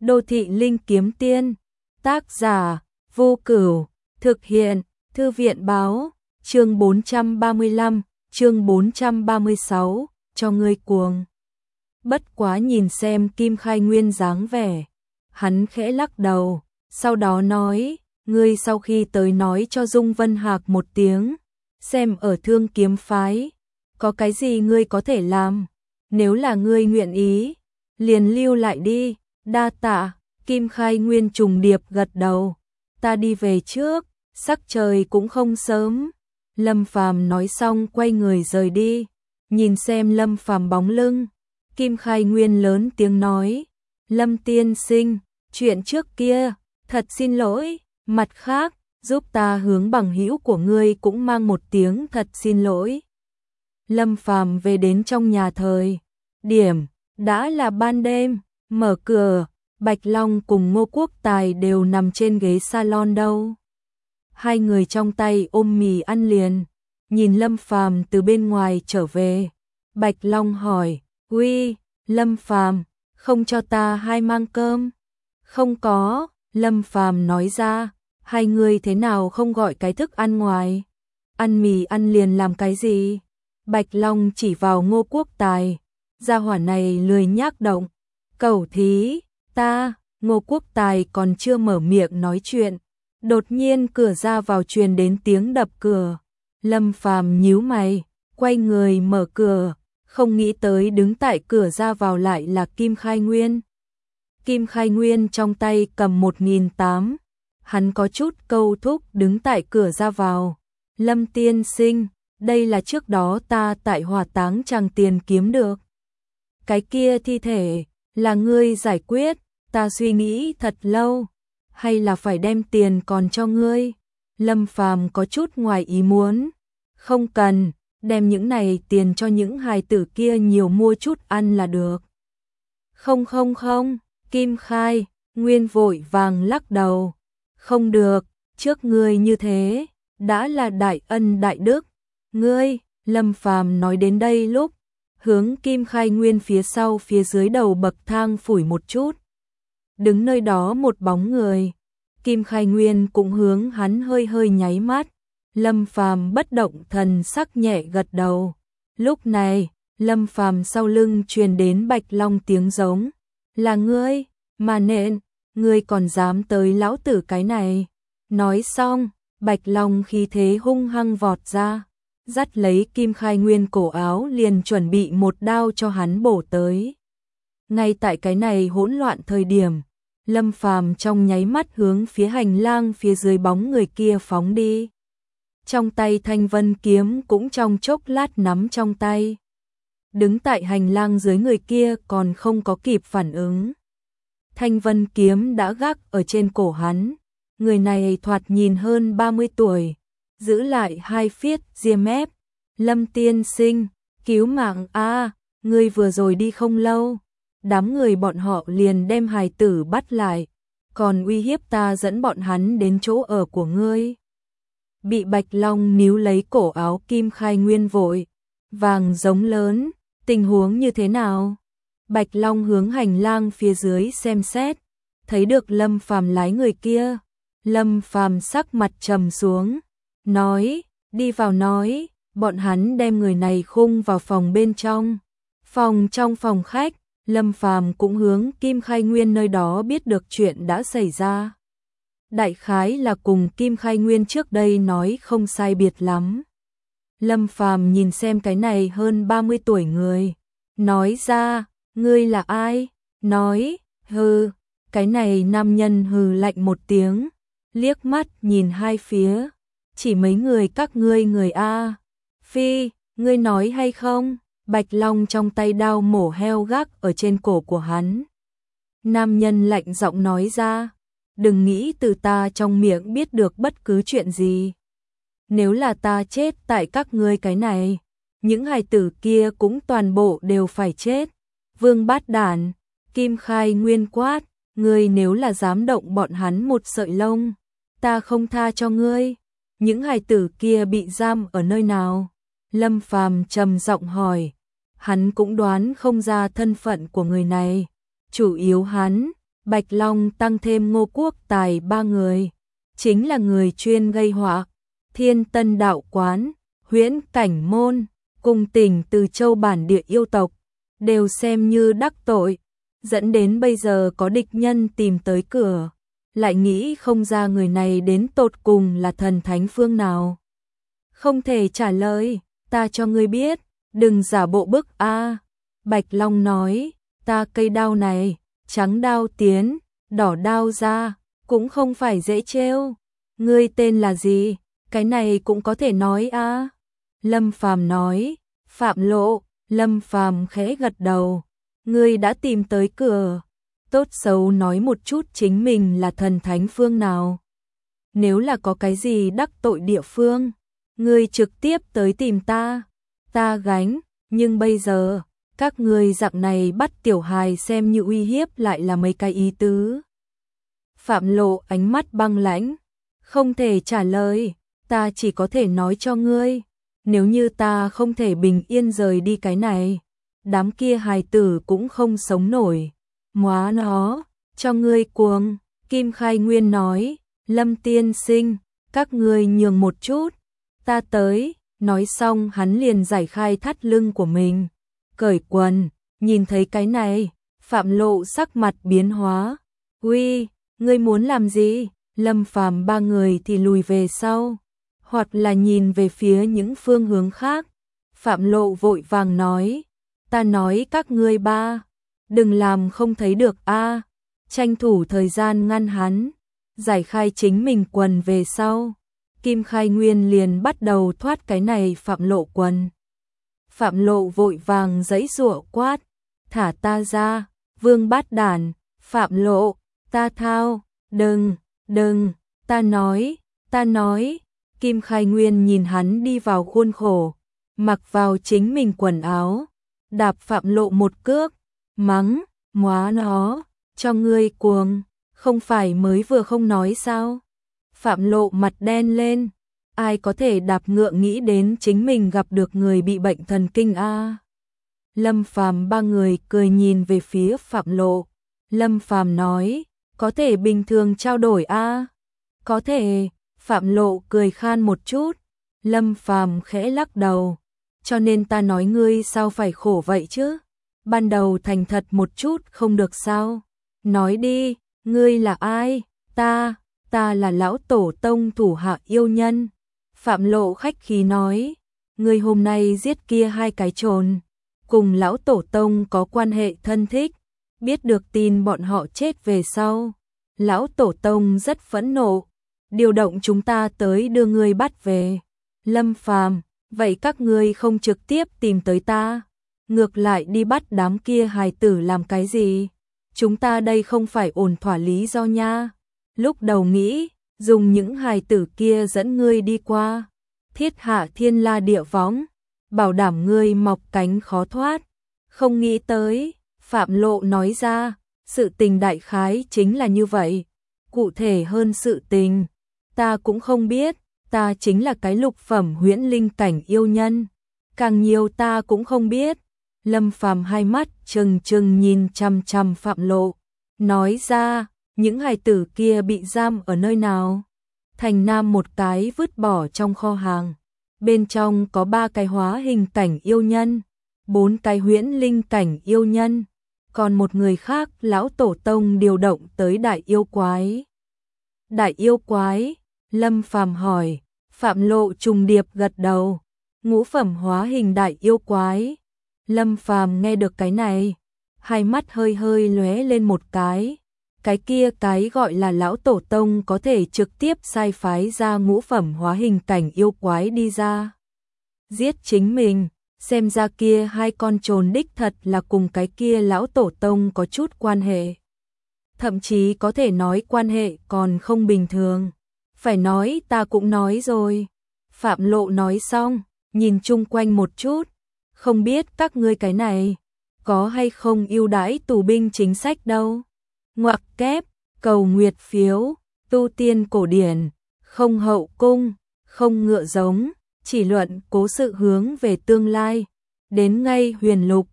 Đô thị linh kiếm tiên. Tác giả Vô Cửu. Thực hiện Thư viện báo. Chương 435, chương 436, cho ngươi cuồng. Bất quá nhìn xem Kim Khai Nguyên dáng vẻ, hắn khẽ lắc đầu, sau đó nói, ngươi sau khi tới nói cho Dung Vân Hạc một tiếng, xem ở Thương Kiếm phái, có cái gì ngươi có thể làm, nếu là ngươi nguyện ý, liền lưu lại đi, đa tạ. Kim Khai Nguyên trùng điệp gật đầu, ta đi về trước, sắc trời cũng không sớm. Lâm Phàm nói xong quay người rời đi, nhìn xem Lâm Phàm bóng lưng, Kim Khai Nguyên lớn tiếng nói, Lâm tiên sinh, chuyện trước kia, thật xin lỗi, mặt khác, giúp ta hướng bằng hữu của ngươi cũng mang một tiếng thật xin lỗi. Lâm Phàm về đến trong nhà thời điểm, đã là ban đêm, mở cửa, Bạch Long cùng Ngô Quốc Tài đều nằm trên ghế salon đâu. Hai người trong tay ôm mì ăn liền, nhìn Lâm Phàm từ bên ngoài trở về. Bạch Long hỏi, uy, Lâm Phàm, không cho ta hai mang cơm? Không có, Lâm Phàm nói ra, hai người thế nào không gọi cái thức ăn ngoài? Ăn mì ăn liền làm cái gì? Bạch Long chỉ vào Ngô Quốc Tài, gia hỏa này lười nhác động, cẩu thí. Ta, Ngô Quốc Tài còn chưa mở miệng nói chuyện, đột nhiên cửa ra vào truyền đến tiếng đập cửa. Lâm Phàm nhíu mày, quay người mở cửa, không nghĩ tới đứng tại cửa ra vào lại là Kim Khai Nguyên. Kim Khai Nguyên trong tay cầm 1.800, hắn có chút câu thúc đứng tại cửa ra vào. Lâm tiên sinh, đây là trước đó ta tại Hỏa Táng Tràng tiền kiếm được. Cái kia thi thể là ngươi giải quyết, ta suy nghĩ thật lâu, hay là phải đem tiền còn cho ngươi? Lâm Phàm có chút ngoài ý muốn, không cần, đem những này tiền cho những hài tử kia nhiều mua chút ăn là được. Không, Kim Khai Nguyên vội vàng lắc đầu, không được, trước ngươi như thế, đã là đại ân đại đức, ngươi. Lâm Phàm nói đến đây lúc, hướng Kim Khai Nguyên phía sau phía dưới đầu bậc thang phủi một chút. Đứng nơi đó một bóng người, Kim Khai Nguyên cũng hướng hắn hơi hơi nháy mắt. Lâm Phàm bất động thần sắc nhẹ gật đầu. Lúc này, Lâm Phàm sau lưng truyền đến Bạch Long tiếng giống, là ngươi, mà nện, ngươi còn dám tới lão tử cái này. Nói xong, Bạch Long khí thế hung hăng vọt ra, dắt lấy Kim Khai Nguyên cổ áo liền chuẩn bị một đao cho hắn bổ tới. Ngay tại cái này hỗn loạn thời điểm, Lâm Phàm trong nháy mắt hướng phía hành lang phía dưới bóng người kia phóng đi. Trong tay Thanh Vân kiếm cũng trong chốc lát nắm trong tay. Đứng tại hành lang dưới người kia còn không có kịp phản ứng. Thanh Vân kiếm đã gác ở trên cổ hắn. Người này thoạt nhìn hơn 30 tuổi, giữ lại hai phiết ria mép. Lâm tiên sinh, cứu mạng a, ngươi vừa rồi đi không lâu, đám người bọn họ liền đem hài tử bắt lại, còn uy hiếp ta dẫn bọn hắn đến chỗ ở của ngươi. Bị Bạch Long níu lấy cổ áo, Kim Khai Nguyên vội vàng giống lớn, tình huống như thế nào? Bạch Long hướng hành lang phía dưới xem xét, thấy được Lâm Phàm lái người kia. Lâm Phàm sắc mặt trầm xuống, nói, đi vào nói, bọn hắn đem người này khung vào phòng bên trong. Trong phòng khách, Lâm Phàm cũng hướng Kim Khai Nguyên nơi đó biết được chuyện đã xảy ra. Đại khái là cùng Kim Khai Nguyên trước đây nói không sai biệt lắm. Lâm Phàm nhìn xem cái này hơn 30 tuổi người, nói ra, ngươi là ai? Nói, hừ, cái này nam nhân hừ lạnh một tiếng, liếc mắt nhìn hai phía, chỉ mấy người các ngươi người A. Phi, ngươi nói hay không? Bạch Long trong tay đao mổ heo gác ở trên cổ của hắn. Nam nhân lạnh giọng nói ra, đừng nghĩ từ ta trong miệng biết được bất cứ chuyện gì. Nếu là ta chết tại các ngươi cái này, những hài tử kia cũng toàn bộ đều phải chết. Vương bát đản, Kim Khai Nguyên quát, ngươi nếu là dám động bọn hắn một sợi lông, ta không tha cho ngươi. Những hài tử kia bị giam ở nơi nào? Lâm Phàm trầm giọng hỏi. Hắn cũng đoán không ra thân phận của người này, chủ yếu hắn Bạch Long tăng thêm Ngô Quốc Tài ba người, chính là người chuyên gây họa. Thiên Tân Đạo Quán, Huyễn Cảnh Môn, cùng tỉnh Từ Châu bản địa yêu tộc, đều xem như đắc tội, dẫn đến bây giờ có địch nhân tìm tới cửa, lại nghĩ không ra người này đến tột cùng là thần thánh phương nào. Không thể trả lời, ta cho ngươi biết, đừng giả bộ bức a. Bạch Long nói, ta cây đao này, trắng đao tiến, đỏ đao ra, cũng không phải dễ trêu. Ngươi tên là gì? Cái này cũng có thể nói a. Lâm Phàm nói, Phạm Lộ. Lâm Phàm khẽ gật đầu, ngươi đã tìm tới cửa, tốt xấu nói một chút chính mình là thần thánh phương nào. Nếu là có cái gì đắc tội địa phương, ngươi trực tiếp tới tìm ta gánh, nhưng bây giờ, các ngươi dạng này bắt tiểu hài xem như uy hiếp lại là mấy cái ý tứ. Phạm Lộ ánh mắt băng lãnh, không thể trả lời, ta chỉ có thể nói cho ngươi. Nếu như ta không thể bình yên rời đi cái này, đám kia hài tử cũng không sống nổi. Móa nó, cho ngươi cuồng. Kim Khai Nguyên nói, Lâm tiên sinh, các ngươi nhường một chút, ta tới. Nói xong hắn liền giải khai thắt lưng của mình, cởi quần, nhìn thấy cái này, Phạm Lộ sắc mặt biến hóa. Uy, ngươi muốn làm gì? Lâm Phàm ba người thì lùi về sau, hoặc là nhìn về phía những phương hướng khác. Phạm Lộ vội vàng nói, ta nói các ngươi ba, đừng làm không thấy được a. Tranh thủ thời gian ngăn hắn, giải khai chính mình quần về sau. Kim Khai Nguyên liền bắt đầu thoát cái này Phạm Lộ quần. Phạm Lộ vội vàng giãy giụa quát, thả ta ra, vương bát đản. Phạm Lộ, ta thao, đừng, ta nói. Kim Khai Nguyên nhìn hắn đi vào khuôn khổ, mặc vào chính mình quần áo, đạp Phạm Lộ một cước, mắng, móa nó, cho ngươi cuồng, không phải mới vừa không nói sao? Phạm Lộ mặt đen lên, ai có thể đạp ngựa nghĩ đến chính mình gặp được người bị bệnh thần kinh a. Lâm Phàm ba người cười nhìn về phía Phạm Lộ. Lâm Phàm nói, có thể bình thường trao đổi a. Có thể. Phạm Lộ cười khan một chút. Lâm Phàm khẽ lắc đầu, cho nên ta nói ngươi sao phải khổ vậy chứ? Ban đầu thành thật một chút không được sao? Nói đi, ngươi là ai? Ta là lão tổ tông thủ hạ yêu nhân. Phạm Lộ khách khí nói, ngươi hôm nay giết kia hai cái trồn, cùng lão tổ tông có quan hệ thân thích, biết được tin bọn họ chết về sau, lão tổ tông rất phẫn nộ, điều động chúng ta tới đưa ngươi bắt về. Lâm Phàm, vậy các ngươi không trực tiếp tìm tới ta, ngược lại đi bắt đám kia hài tử làm cái gì? Chúng ta đây không phải ổn thỏa lý do nha. Lúc đầu nghĩ, dùng những hài tử kia dẫn ngươi đi qua, thiết hạ thiên la địa võng, bảo đảm ngươi mọc cánh khó thoát. Không nghĩ tới, Phạm Lộ nói ra, sự tình đại khái chính là như vậy. Cụ thể hơn sự tình, ta cũng không biết, ta chính là cái lục phẩm huyễn linh cảnh yêu nhân. Càng nhiều ta cũng không biết. Lâm Phàm hai mắt trừng trừng nhìn chằm chằm Phạm Lộ, nói ra, những hài tử kia bị giam ở nơi nào? Thành Nam một cái vứt bỏ trong kho hàng, bên trong có 3 cái hóa hình cảnh yêu nhân, 4 cái huyễn linh cảnh yêu nhân, còn một người khác lão tổ tông điều động tới đại yêu quái. Đại yêu quái? Lâm Phàm hỏi. Phạm Lộ trùng điệp gật đầu. Ngũ phẩm hóa hình đại yêu quái. Lâm Phàm nghe được cái này, hai mắt hơi hơi lóe lên một cái. Cái kia cái gọi là lão tổ tông có thể trực tiếp sai phái ra ngũ phẩm hóa hình cảnh yêu quái đi ra giết chính mình, xem ra kia hai con trồn đích thật là cùng cái kia lão tổ tông có chút quan hệ. Thậm chí có thể nói quan hệ còn không bình thường. Phải nói ta cũng nói rồi. Phạm Lộ nói xong, nhìn chung quanh một chút, không biết các ngươi cái này có hay không ưu đãi tù binh chính sách đâu. Ngoặc kép, cầu nguyệt phiếu, tu tiên cổ điển, không hậu cung, không ngựa giống, chỉ luận cố sự hướng về tương lai. Đến ngay huyền lục,